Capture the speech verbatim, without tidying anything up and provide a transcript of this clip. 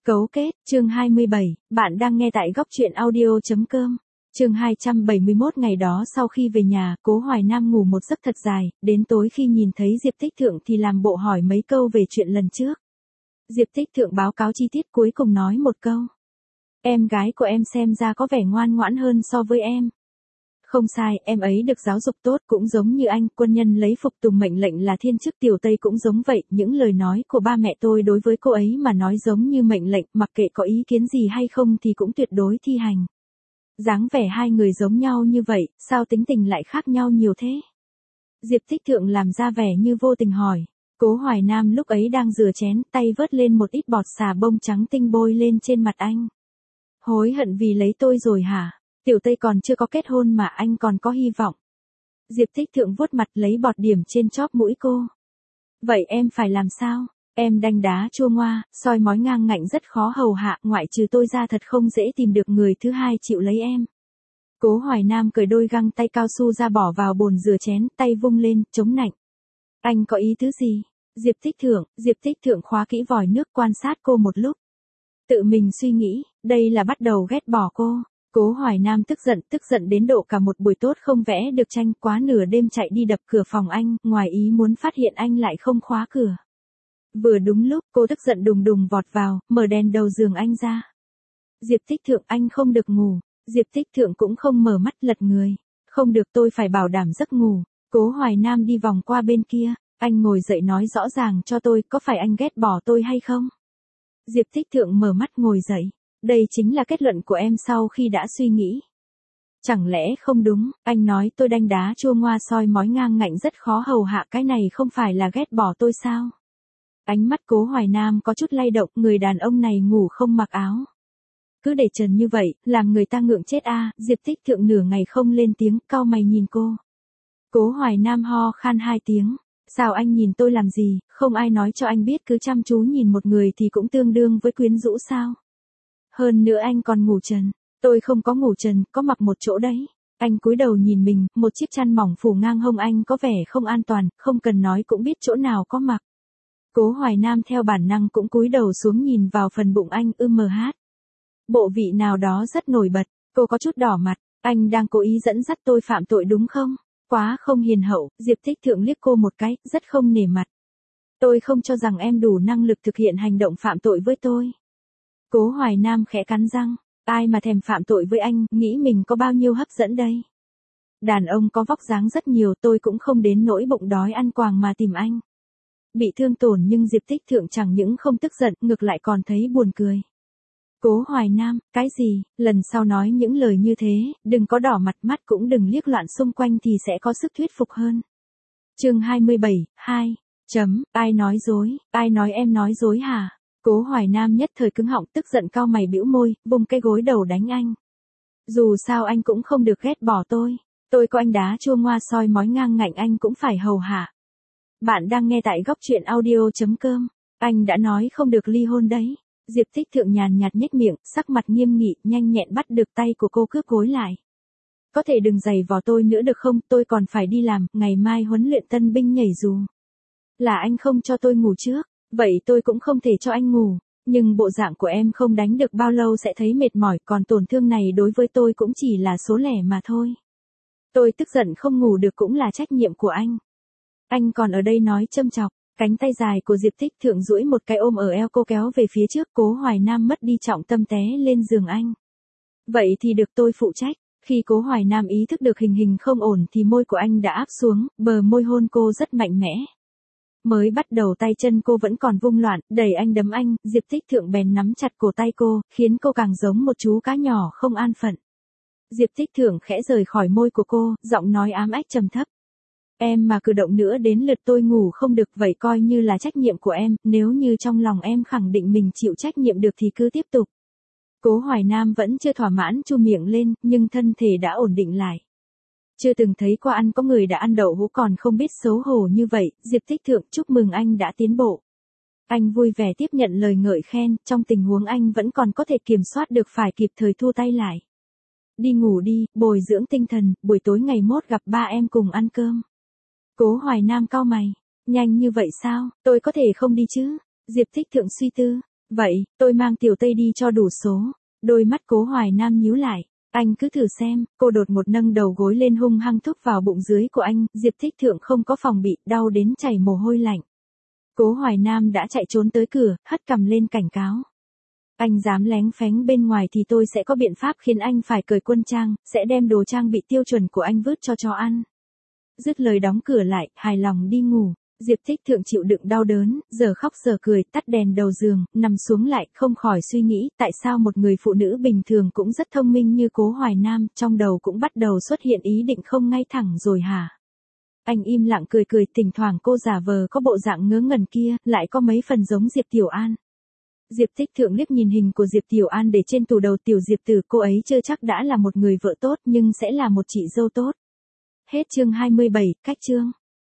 Cấu kết, chương hai mươi bảy, bạn đang nghe tại góc truyện audio.com. Chương hai trăm bảy mươi mốt. Ngày đó sau khi về nhà, Cố Hoài Nam ngủ một giấc thật dài, đến tối khi nhìn thấy Diệp Tích Thượng thì làm bộ hỏi mấy câu về chuyện lần trước. Diệp Tích Thượng báo cáo chi tiết cuối cùng nói một câu. Em gái của em xem ra có vẻ ngoan ngoãn hơn so với em. Không sai, em ấy được giáo dục tốt cũng giống như anh, quân nhân lấy phục tùng mệnh lệnh là thiên chức, Tiểu Tây cũng giống vậy, những lời nói của ba mẹ tôi đối với cô ấy mà nói giống như mệnh lệnh, mặc kệ có ý kiến gì hay không thì cũng tuyệt đối thi hành. Dáng vẻ hai người giống nhau như vậy, sao tính tình lại khác nhau nhiều thế? Diệp Tích Thượng làm ra vẻ như vô tình hỏi. Cố Hoài Nam lúc ấy đang rửa chén, tay vớt lên một ít bọt xà bông trắng tinh bôi lên trên mặt anh. Hối hận vì lấy tôi rồi hả? Tiểu Tây còn chưa có kết hôn mà anh còn có hy vọng. Diệp Tích Thượng vuốt mặt lấy bọt điểm trên chóp mũi cô. Vậy em phải làm sao? Em đanh đá chua ngoa, soi mói ngang ngạnh rất khó hầu hạ, ngoại trừ tôi ra thật không dễ tìm được người thứ hai chịu lấy em. Cố Hoài Nam cởi đôi găng tay cao su ra bỏ vào bồn rửa chén, tay vung lên, chống nạnh. Anh có ý tứ gì? Diệp Tích Thượng, Diệp Tích Thượng khóa kỹ vòi nước quan sát cô một lúc. Tự mình suy nghĩ, đây là bắt đầu ghét bỏ cô. Cố Hoài Nam tức giận, tức giận đến độ cả một buổi tốt không vẽ được tranh, quá nửa đêm chạy đi đập cửa phòng anh, ngoài ý muốn phát hiện anh lại không khóa cửa. Vừa đúng lúc, cô tức giận đùng đùng vọt vào, mở đèn đầu giường anh ra. Diệp Tích Thượng, anh không được ngủ. Diệp Tích Thượng cũng không mở mắt, lật người. Không được, tôi phải bảo đảm giấc ngủ. Cố Hoài Nam đi vòng qua bên kia, anh ngồi dậy nói rõ ràng cho tôi, có phải anh ghét bỏ tôi hay không? Diệp Tích Thượng mở mắt ngồi dậy. Đây chính là kết luận của em sau khi đã suy nghĩ. Chẳng lẽ không đúng, anh nói tôi đanh đá chua ngoa soi mói ngang ngạnh rất khó hầu hạ, cái này không phải là ghét bỏ tôi sao? Ánh mắt Cố Hoài Nam có chút lay động, người đàn ông này ngủ không mặc áo. Cứ để trần như vậy, làm người ta ngượng chết a. À. Diệp Tích Thượng nửa ngày không lên tiếng, cau mày nhìn cô. Cố Hoài Nam ho khan hai tiếng. Sao anh nhìn tôi làm gì, không ai nói cho anh biết cứ chăm chú nhìn một người thì cũng tương đương với quyến rũ sao? Hơn nữa anh còn ngủ trần. Tôi không có ngủ trần, có mặc một chỗ đấy. Anh cúi đầu nhìn mình, một chiếc chăn mỏng phủ ngang hông anh có vẻ không an toàn, không cần nói cũng biết chỗ nào có mặc. Cố Hoài Nam theo bản năng cũng cúi đầu xuống nhìn vào phần bụng anh, ưm mờ hát. Bộ vị nào đó rất nổi bật, cô có chút đỏ mặt, anh đang cố ý dẫn dắt tôi phạm tội đúng không? Quá không hiền hậu, Diệp Tích Thượng liếc cô một cái, rất không nể mặt. Tôi không cho rằng em đủ năng lực thực hiện hành động phạm tội với tôi. Cố Hoài Nam khẽ cắn răng, ai mà thèm phạm tội với anh, nghĩ mình có bao nhiêu hấp dẫn đây. Đàn ông có vóc dáng rất nhiều, tôi cũng không đến nỗi bụng đói ăn quàng mà tìm anh. Bị thương tổn nhưng Diệp Tích Thượng chẳng những không tức giận, ngược lại còn thấy buồn cười. Cố Hoài Nam, cái gì, lần sau nói những lời như thế, đừng có đỏ mặt, mắt cũng đừng liếc loạn xung quanh thì sẽ có sức thuyết phục hơn. Chương hai mươi bảy, hai. Chấm, ai nói dối, ai nói em nói dối hả? Cố Hoài Nam nhất thời cứng họng, tức giận cau mày bĩu môi, bung cái gối đầu đánh anh. Dù sao anh cũng không được ghét bỏ tôi. Tôi có anh đá chua ngoa soi mói ngang ngạnh anh cũng phải hầu hạ. Bạn đang nghe tại góc truyện audio.com. Anh đã nói không được ly hôn đấy. Diệp Tích Thượng nhàn nhạt nhếch miệng, sắc mặt nghiêm nghị, nhanh nhẹn bắt được tay của cô cướp gối lại. Có thể đừng giày vò tôi nữa được không, tôi còn phải đi làm, ngày mai huấn luyện tân binh nhảy dù. Là anh không cho tôi ngủ trước, vậy tôi cũng không thể cho anh ngủ. Nhưng bộ dạng của em không đánh được bao lâu sẽ thấy mệt mỏi, còn tổn thương này đối với tôi cũng chỉ là số lẻ mà thôi. Tôi tức giận không ngủ được cũng là trách nhiệm của anh. Anh còn ở đây nói châm chọc. Cánh tay dài của Diệp Tích Thượng duỗi một cái ôm ở eo cô kéo về phía trước, Cố Hoài Nam mất đi trọng tâm té lên giường anh. Vậy thì được tôi phụ trách. Khi Cố Hoài Nam ý thức được hình hình không ổn thì môi của anh đã áp xuống, bờ môi hôn cô rất mạnh mẽ. Mới bắt đầu tay chân cô vẫn còn vung loạn, đẩy anh đấm anh, Diệp Tích Thượng bèn nắm chặt cổ tay cô, khiến cô càng giống một chú cá nhỏ không an phận. Diệp Tích Thượng khẽ rời khỏi môi của cô, giọng nói ám ách trầm thấp. Em mà cử động nữa đến lượt tôi ngủ không được, vậy coi như là trách nhiệm của em, nếu như trong lòng em khẳng định mình chịu trách nhiệm được thì cứ tiếp tục. Cố Hoài Nam vẫn chưa thỏa mãn chu miệng lên, nhưng thân thể đã ổn định lại. Chưa từng thấy qua ăn có người đã ăn đậu hũ còn không biết xấu hổ như vậy, Diệp Tích Thượng chúc mừng anh đã tiến bộ. Anh vui vẻ tiếp nhận lời ngợi khen, trong tình huống anh vẫn còn có thể kiểm soát được phải kịp thời thu tay lại. Đi ngủ đi, bồi dưỡng tinh thần, buổi tối ngày mốt gặp ba em cùng ăn cơm. Cố Hoài Nam cau mày, nhanh như vậy sao, tôi có thể không đi chứ? Diệp Tích Thượng suy tư, Vậy, tôi mang Tiểu Tây đi cho đủ số. Đôi mắt Cố Hoài Nam nhíu lại. Anh cứ thử xem, cô đột một nâng đầu gối lên hung hăng thúc vào bụng dưới của anh, Diệp Thích Thượng không có phòng bị, đau đến chảy mồ hôi lạnh. Cố Hoài Nam đã chạy trốn tới cửa, hất cằm lên cảnh cáo. Anh dám lén phén bên ngoài thì tôi sẽ có biện pháp khiến anh phải cởi quân trang, sẽ đem đồ trang bị tiêu chuẩn của anh vứt cho chó ăn. Dứt lời đóng cửa lại, hài lòng đi ngủ. Diệp Thích Thượng chịu đựng đau đớn, giờ khóc giờ cười, tắt đèn đầu giường, nằm xuống lại, không khỏi suy nghĩ, tại sao một người phụ nữ bình thường cũng rất thông minh như Cố Hoài Nam, trong đầu cũng bắt đầu xuất hiện ý định không ngay thẳng rồi hả? Anh im lặng cười cười, thỉnh thoảng cô giả vờ có bộ dạng ngớ ngẩn kia, lại có mấy phần giống Diệp Tiểu An. Diệp Thích Thượng liếc nhìn hình của Diệp Tiểu An để trên tủ đầu Tiểu Diệp Tử, cô ấy chưa chắc đã là một người vợ tốt nhưng sẽ là một chị dâu tốt. Hết chương hai mươi bảy, cách chương.